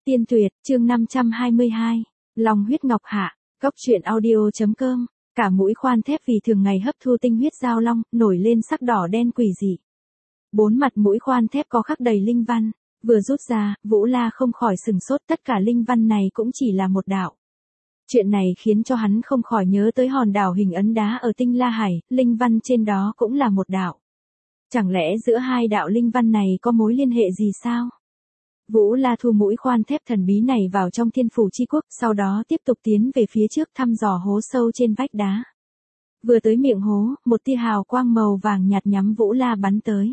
Tiên tuyệt, chương 522. Long huyết ngọc hạ, Cốc truyện audio.com. Cả mũi khoan thép vì thường ngày hấp thu tinh huyết giao long, nổi lên sắc đỏ đen quỷ dị. Bốn mặt mũi khoan thép có khắc đầy linh văn, vừa rút ra, Vũ La không khỏi sừng sốt, tất cả linh văn này cũng chỉ là một đạo. Chuyện này khiến cho hắn không khỏi nhớ tới hòn đảo hình ấn đá ở Tinh La Hải, linh văn trên đó cũng là một đạo. Chẳng lẽ giữa hai đạo linh văn này có mối liên hệ gì sao? Vũ La thu mũi khoan thép thần bí này vào trong Thiên Phủ Chi Quốc, sau đó tiếp tục tiến về phía trước thăm dò hố sâu trên vách đá. Vừa tới miệng hố, một tia hào quang màu vàng nhạt nhắm Vũ La bắn tới.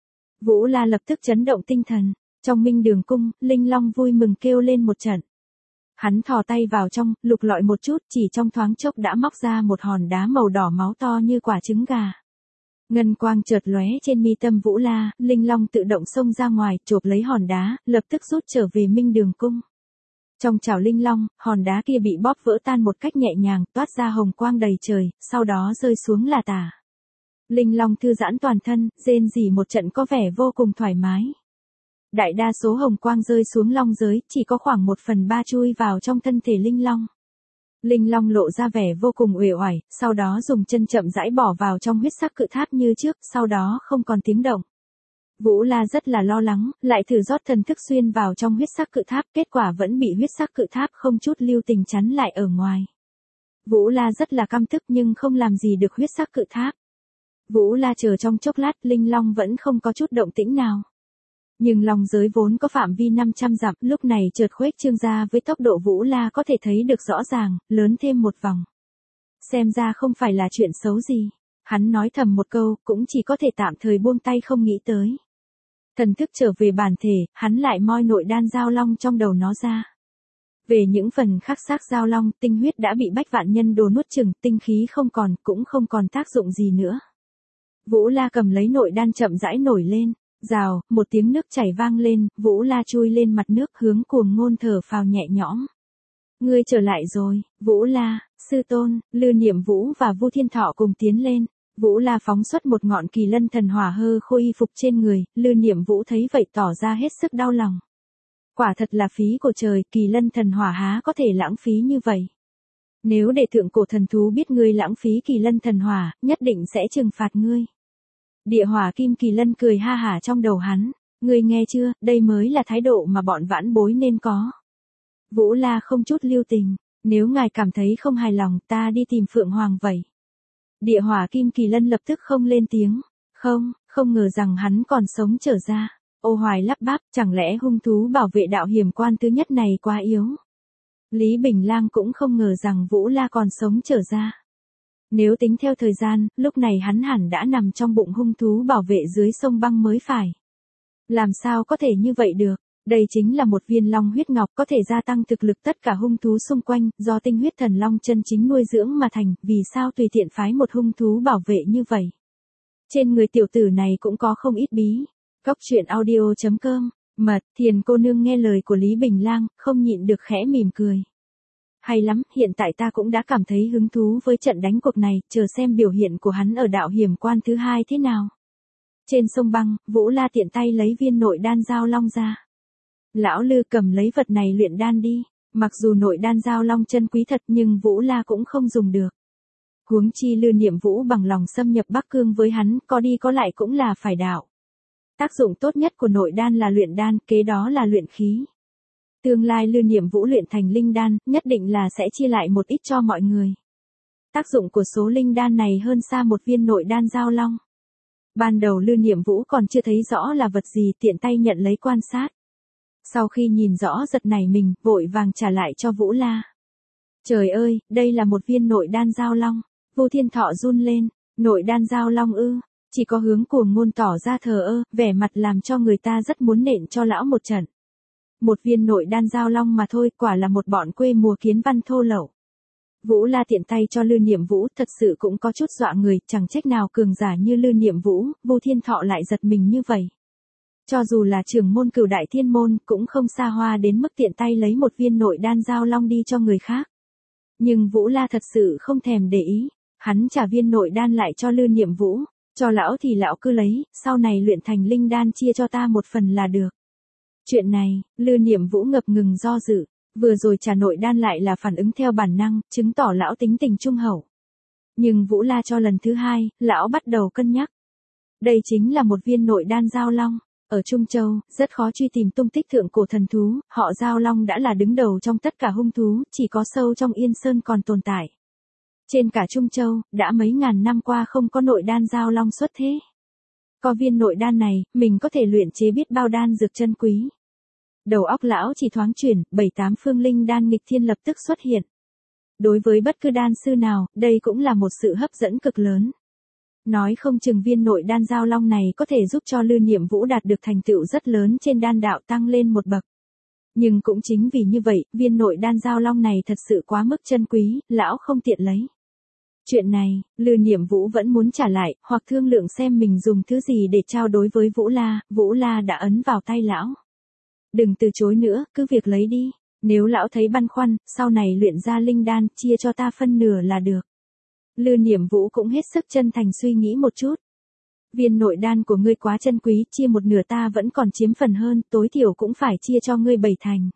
Vũ La lập tức chấn động tinh thần, trong Minh Đường Cung, Linh Long vui mừng kêu lên một trận. Hắn thò tay vào trong, lục lọi một chút, chỉ trong thoáng chốc đã móc ra một hòn đá màu đỏ máu to như quả trứng gà. Ngân quang chợt lóe trên mi tâm Vũ La, Linh Long tự động xông ra ngoài, chộp lấy hòn đá, lập tức rút trở về Minh Đường Cung. Trong chảo Linh Long, hòn đá kia bị bóp vỡ tan một cách nhẹ nhàng, toát ra hồng quang đầy trời, sau đó rơi xuống là tả. Linh Long thư giãn toàn thân, rên rỉ một trận có vẻ vô cùng thoải mái. Đại đa số hồng quang rơi xuống long giới, chỉ có khoảng 1/3 chui vào trong thân thể Linh Long. Linh Long lộ ra vẻ vô cùng uể oải, sau đó dùng chân chậm rãi bỏ vào trong huyết sắc cự tháp như trước, sau đó không còn tiếng động. Vũ La rất là lo lắng, lại thử rót thần thức xuyên vào trong huyết sắc cự tháp, kết quả vẫn bị huyết sắc cự tháp không chút lưu tình chắn lại ở ngoài. Vũ La rất là căm tức nhưng không làm gì được huyết sắc cự tháp. Vũ La chờ trong chốc lát, Linh Long vẫn không có chút động tĩnh nào. Nhưng long giới vốn có phạm vi 500 dặm, lúc này chợt khuếch trương ra với tốc độ Vũ La có thể thấy được rõ ràng, lớn thêm một vòng. Xem ra không phải là chuyện xấu gì. Hắn nói thầm một câu, cũng chỉ có thể tạm thời buông tay không nghĩ tới. Thần thức trở về bản thể, hắn lại moi nội đan giao long trong đầu nó ra. Về những phần khắc xác giao long, tinh huyết đã bị Bách Vạn Nhân Đồ nuốt chửng, tinh khí không còn, cũng không còn tác dụng gì nữa. Vũ La cầm lấy nội đan chậm rãi nổi lên. Rào, một tiếng nước chảy vang lên, Vũ La chui lên mặt nước hướng Cuồng Ngôn thở phào nhẹ nhõm. Ngươi trở lại rồi, Vũ La, sư tôn, Lư Niệm Vũ và Vu Thiên Thọ cùng tiến lên. Vũ La phóng xuất một ngọn kỳ lân thần hỏa hơ khô y phục trên người, Lư Niệm Vũ thấy vậy tỏ ra hết sức đau lòng. Quả thật là phí của trời, kỳ lân thần hỏa há có thể lãng phí như vậy. Nếu để thượng cổ thần thú biết ngươi lãng phí kỳ lân thần hỏa, nhất định sẽ trừng phạt ngươi. Địa hỏa kim kỳ lân cười ha hả trong đầu hắn, ngươi nghe chưa, đây mới là thái độ mà bọn vãn bối nên có. Vũ La không chút lưu tình, nếu ngài cảm thấy không hài lòng ta đi tìm Phượng Hoàng vậy. Địa hỏa kim kỳ lân lập tức không lên tiếng, không ngờ rằng hắn còn sống trở ra. Ô Hoài lắp bắp, chẳng lẽ hung thú bảo vệ đạo hiểm quan thứ nhất này quá yếu. Lý Bình Lang cũng không ngờ rằng Vũ La còn sống trở ra. Nếu tính theo thời gian, lúc này hắn hẳn đã nằm trong bụng hung thú bảo vệ dưới sông băng mới phải. Làm sao có thể như vậy được? Đây chính là một viên long huyết ngọc có thể gia tăng thực lực tất cả hung thú xung quanh, do tinh huyết thần long chân chính nuôi dưỡng mà thành, vì sao tùy tiện phái một hung thú bảo vệ như vậy? Trên người tiểu tử này cũng có không ít bí. Cốc truyện audio.com, mật, Thiền cô nương nghe lời của Lý Bình Lang, không nhịn được khẽ mỉm cười. Hay lắm, hiện tại ta cũng đã cảm thấy hứng thú với trận đánh cuộc này, chờ xem biểu hiện của hắn ở đạo hiểm quan thứ hai thế nào. Trên sông băng, Vũ La tiện tay lấy viên nội đan giao long ra. Lão Lư cầm lấy vật này luyện đan đi, mặc dù nội đan giao long chân quý thật nhưng Vũ La cũng không dùng được. Huống chi Lư Niệm Vũ bằng lòng xâm nhập Bắc Cương với hắn, có đi có lại cũng là phải đạo. Tác dụng tốt nhất của nội đan là luyện đan, kế đó là luyện khí. Tương lai Lư Niệm Vũ luyện thành linh đan, nhất định là sẽ chia lại một ít cho mọi người. Tác dụng của số linh đan này hơn xa một viên nội đan giao long. Ban đầu Lư Niệm Vũ còn chưa thấy rõ là vật gì, tiện tay nhận lấy quan sát. Sau khi nhìn rõ giật nảy mình, vội vàng trả lại cho Vũ La. Trời ơi, đây là một viên nội đan giao long. Vu Thiên Thọ run lên, nội đan giao long ư? Chỉ có Hướng Cuồng Ngôn tỏ ra thờ ơ, vẻ mặt làm cho người ta rất muốn nện cho lão một trận. Một viên nội đan giao long mà thôi, quả là một bọn quê mùa kiến văn thô lậu. Vũ La tiện tay cho Lư Niệm Vũ, thật sự cũng có chút dọa người, chẳng trách nào cường giả như Lư Niệm Vũ, Vu Thiên Thọ lại giật mình như vậy. Cho dù là trưởng môn Cửu Đại Thiên môn, cũng không xa hoa đến mức tiện tay lấy một viên nội đan giao long đi cho người khác. Nhưng Vũ La thật sự không thèm để ý, hắn trả viên nội đan lại cho Lư Niệm Vũ, cho lão thì lão cứ lấy, sau này luyện thành linh đan chia cho ta một phần là được. Chuyện này, Lư Niệm Vũ ngập ngừng do dự, vừa rồi trà nội đan lại là phản ứng theo bản năng, chứng tỏ lão tính tình trung hậu. Nhưng Vũ La cho lần thứ hai, lão bắt đầu cân nhắc. Đây chính là một viên nội đan giao long. Ở Trung Châu, rất khó truy tìm tung tích thượng cổ thần thú, họ giao long đã là đứng đầu trong tất cả hung thú, chỉ có sâu trong Yên Sơn còn tồn tại. Trên cả Trung Châu, đã mấy ngàn năm qua không có nội đan giao long xuất thế. Có viên nội đan này, mình có thể luyện chế biết bao đan dược chân quý. Đầu óc lão chỉ thoáng chuyển, 7-8 phương linh đan nghịch thiên lập tức xuất hiện. Đối với bất cứ đan sư nào, đây cũng là một sự hấp dẫn cực lớn. Nói không chừng viên nội đan giao long này có thể giúp cho Lư Niệm Vũ đạt được thành tựu rất lớn trên đan đạo tăng lên một bậc. Nhưng cũng chính vì như vậy, viên nội đan giao long này thật sự quá mức chân quý, lão không tiện lấy. Chuyện này, Lư Niệm Vũ vẫn muốn trả lại, hoặc thương lượng xem mình dùng thứ gì để trao đối với Vũ La đã ấn vào tay lão. Đừng từ chối nữa, cứ việc lấy đi. Nếu lão thấy băn khoăn, sau này luyện ra linh đan, chia cho ta phân nửa là được. Lư Niệm Vũ cũng hết sức chân thành suy nghĩ một chút. Viên nội đan của ngươi quá chân quý, chia một nửa ta vẫn còn chiếm phần hơn, tối thiểu cũng phải chia cho ngươi 7 thành.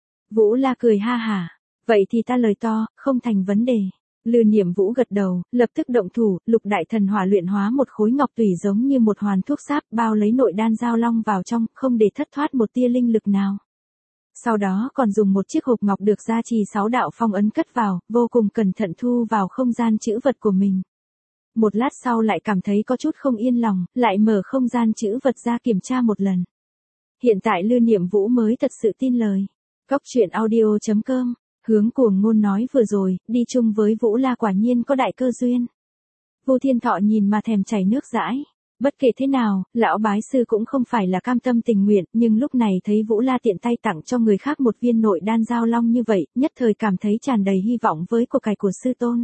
Vũ La cười ha hả. Vậy thì ta lời to, không thành vấn đề. Lư Niệm Vũ gật đầu, lập tức động thủ, Lục Đại Thần Hỏa luyện hóa một khối ngọc tùy giống như một hoàn thuốc sáp, bao lấy nội đan giao long vào trong, không để thất thoát một tia linh lực nào. Sau đó còn dùng một chiếc hộp ngọc được gia trì 6 đạo phong ấn cất vào, vô cùng cẩn thận thu vào không gian trữ vật của mình. Một lát sau lại cảm thấy có chút không yên lòng, lại mở không gian trữ vật ra kiểm tra một lần. Hiện tại Lư Niệm Vũ mới thật sự tin lời. Góc truyện audio.com, Hướng Cuồng Ngôn nói vừa rồi, đi chung với Vũ La quả nhiên có đại cơ duyên. Vu Thiên Thọ nhìn mà thèm chảy nước dãi. Bất kể thế nào, lão bái sư cũng không phải là cam tâm tình nguyện, nhưng lúc này thấy Vũ La tiện tay tặng cho người khác một viên nội đan giao long như vậy, nhất thời cảm thấy tràn đầy hy vọng với của cải của sư tôn.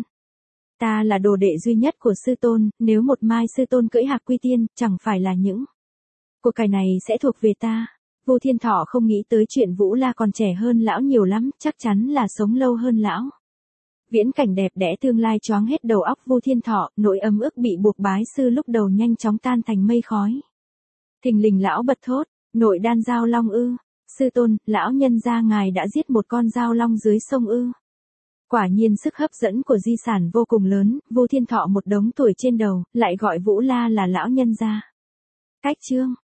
Ta là đồ đệ duy nhất của sư tôn, nếu một mai sư tôn cưỡi hạc quy tiên, chẳng phải là những của cải này sẽ thuộc về ta. Vu Thiên Thọ không nghĩ tới chuyện Vũ La còn trẻ hơn lão nhiều lắm, chắc chắn là sống lâu hơn lão. Viễn cảnh đẹp đẽ tương lai choáng hết đầu óc Vu Thiên Thọ, nỗi ấm ức bị buộc bái sư lúc đầu nhanh chóng tan thành mây khói. Thình lình lão bật thốt, nội đan giao long ư? Sư tôn, lão nhân gia ngài đã giết một con giao long dưới sông ư? Quả nhiên sức hấp dẫn của di sản vô cùng lớn, Vu Thiên Thọ một đống tuổi trên đầu, lại gọi Vũ La là lão nhân gia. Cách chương